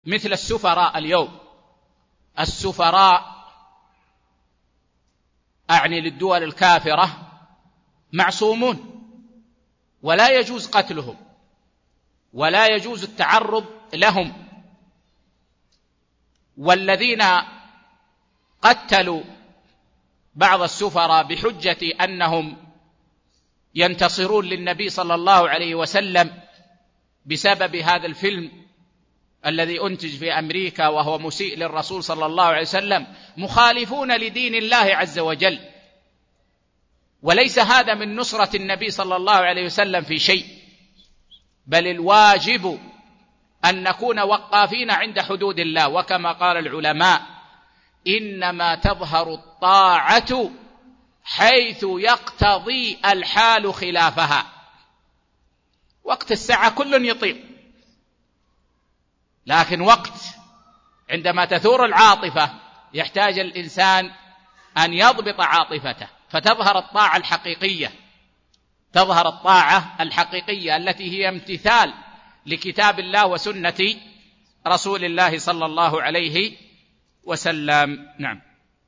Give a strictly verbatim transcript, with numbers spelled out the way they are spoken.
مثل السفراء اليوم. السفراء أعني للدول الكافرة معصومون، ولا يجوز قتلهم ولا يجوز التعرض لهم. والذين قتلوا بعض السفراء بحجة أنهم ينتصرون للنبي صلى الله عليه وسلم بسبب هذا الفيلم الذي أنتج في أمريكا وهو مسيء للرسول صلى الله عليه وسلم، مخالفون لدين الله عز وجل، وليس هذا من نصرة النبي صلى الله عليه وسلم في شيء، بل الواجب أن نكون وقافين عند حدود الله. وكما قال العلماء: إنما تظهر الطاعة حيث يقتضي الحال خلافها. وقت الساعة كل يطيع، لكن وقت عندما تثور العاطفة يحتاج الإنسان أن يضبط عاطفته، فتظهر الطاعة الحقيقية، تظهر الطاعة الحقيقية التي هي امتثال لكتاب الله وسنة رسول الله صلى الله عليه وسلم. نعم.